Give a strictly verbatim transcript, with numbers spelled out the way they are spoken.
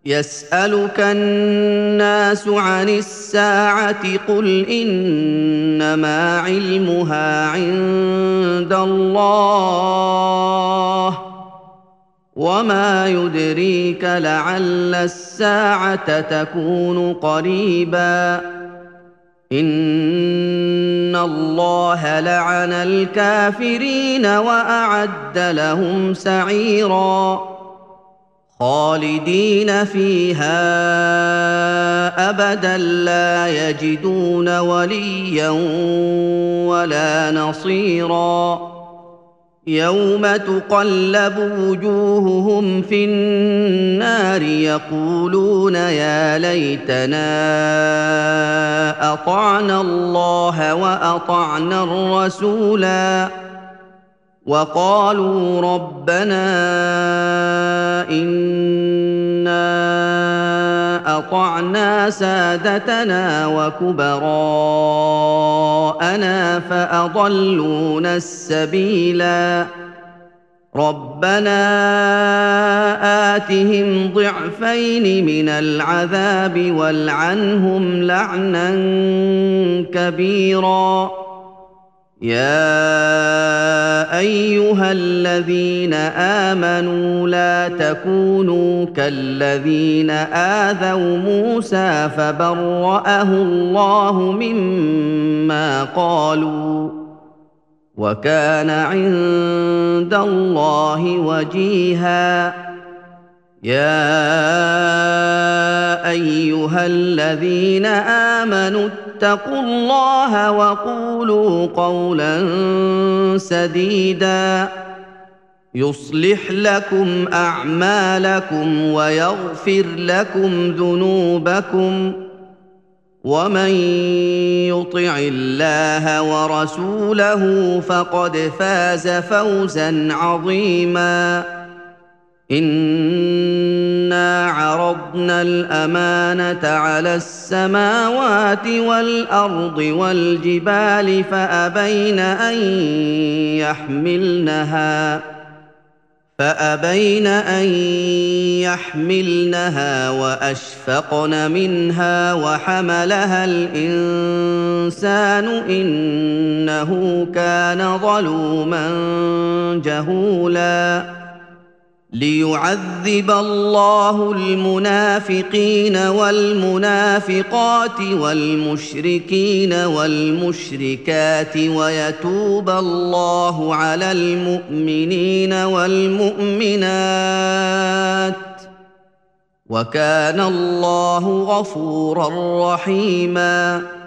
يسألك الناس عن الساعة قل إنما علمها عند الله وما يدريك لعل الساعة تكون قريبا إن الله لعن الكافرين وأعد لهم سعيرا خالدين فيها أبدا لا يجدون وليا ولا نصيرا يوم تقلب وجوههم في النار يقولون يا ليتنا أطعنا الله وأطعنا الرسولا وقالوا ربنا إنا أطعنا سادتنا وكبراءنا فأضلونا السبيلا ربنا آتهم ضعفين من العذاب والعنهم لعنا كبيرا يا أيها الذين آمنوا لا تكونوا كالذين آذوا موسى فبرأه الله مما قالوا وكان عند الله وجيها يا أيها الذين آمنوا اتقوا الله وقولوا قولا سديدا يصلح لكم أعمالكم ويغفر لكم ذنوبكم ومن يطع الله ورسوله فقد فاز فوزا عظيما إنا عرضنا الأمانة على السماوات والأرض والجبال فأبين أن يحملنها فأبين أن يحملنها وأشفقن منها وحملها الإنسان إنه كان ظلوما جهولا ليعذب الله المنافقين والمنافقات والمشركين والمشركات ويتوب الله على المؤمنين والمؤمنات وكان الله غفورا رحيما